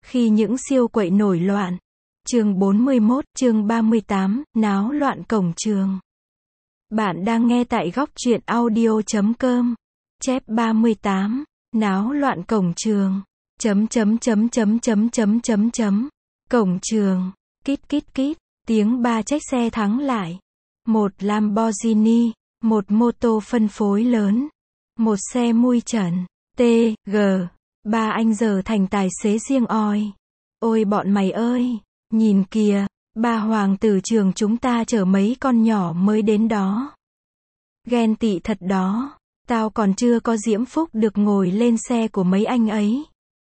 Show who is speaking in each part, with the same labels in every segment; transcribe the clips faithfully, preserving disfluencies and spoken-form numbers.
Speaker 1: Khi những siêu quậy nổi loạn. Chương bốn mươi mốt, chương ba mươi tám, náo loạn cổng trường. Bạn đang nghe tại góc truyện audio chấm com. Chép ba mươi tám, náo loạn cổng trường. Chấm chấm chấm chấm chấm chấm chấm chấm. Cổng trường. Kít kít kít. Tiếng ba chiếc xe thắng lại. Một Lamborghini, một mô tô phân phối lớn, một xe mui trần, T, G. Ba anh giờ thành tài xế riêng oi. Ôi bọn mày ơi, nhìn kìa, ba hoàng tử trường chúng ta chở mấy con nhỏ mới đến đó. Ghen tị thật đó, tao còn chưa có diễm phúc được ngồi lên xe của mấy anh ấy.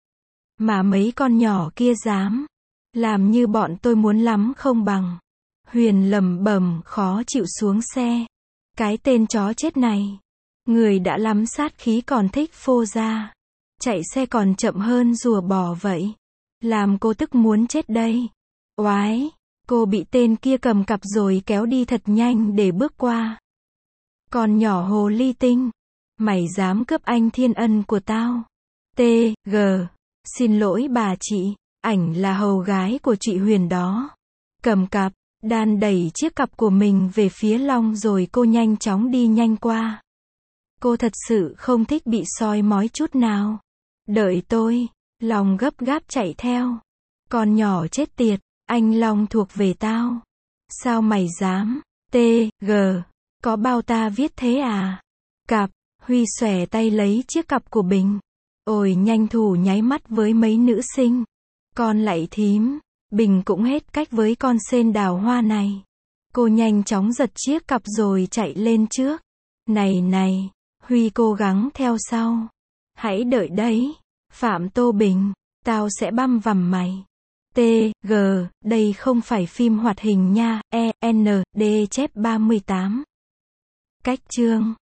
Speaker 1: Mà mấy con nhỏ kia dám, làm như bọn tôi muốn lắm không bằng. Huyền lẩm bẩm khó chịu xuống xe. Cái tên chó chết này. Người đã lắm sát khí còn thích phô ra. Chạy xe còn chậm hơn rùa bò vậy. Làm cô tức muốn chết đây. Oái, cô bị tên kia cầm cặp rồi kéo đi thật nhanh để bước qua. Con nhỏ hồ ly tinh. Mày dám cướp anh thiên ân của tao. T, G. Xin lỗi bà chị, ảnh là hầu gái của chị Huyền đó. Cầm cặp. Đan đẩy chiếc cặp của mình về phía Long rồi cô nhanh chóng đi nhanh qua. Cô thật sự không thích bị soi mói chút nào. Đợi tôi. Long gấp gáp chạy theo. Con nhỏ chết tiệt, anh Long thuộc về tao. Sao mày dám? T, G. Có bao ta viết thế à? Cặp. Huy xòe tay lấy chiếc cặp của Bình. Ôi nhanh thủ nháy mắt với mấy nữ sinh. Con lạy thím. Bình cũng hết cách với con sên đào hoa này. Cô nhanh chóng giật chiếc cặp rồi chạy lên trước. Này này, Huy cố gắng theo sau. Hãy đợi đấy, Phạm Tô Bình, tao sẽ băm vằm mày. T, G, đây không phải phim hoạt hình nha, E, N, D chép ba mươi tám. Cách chương.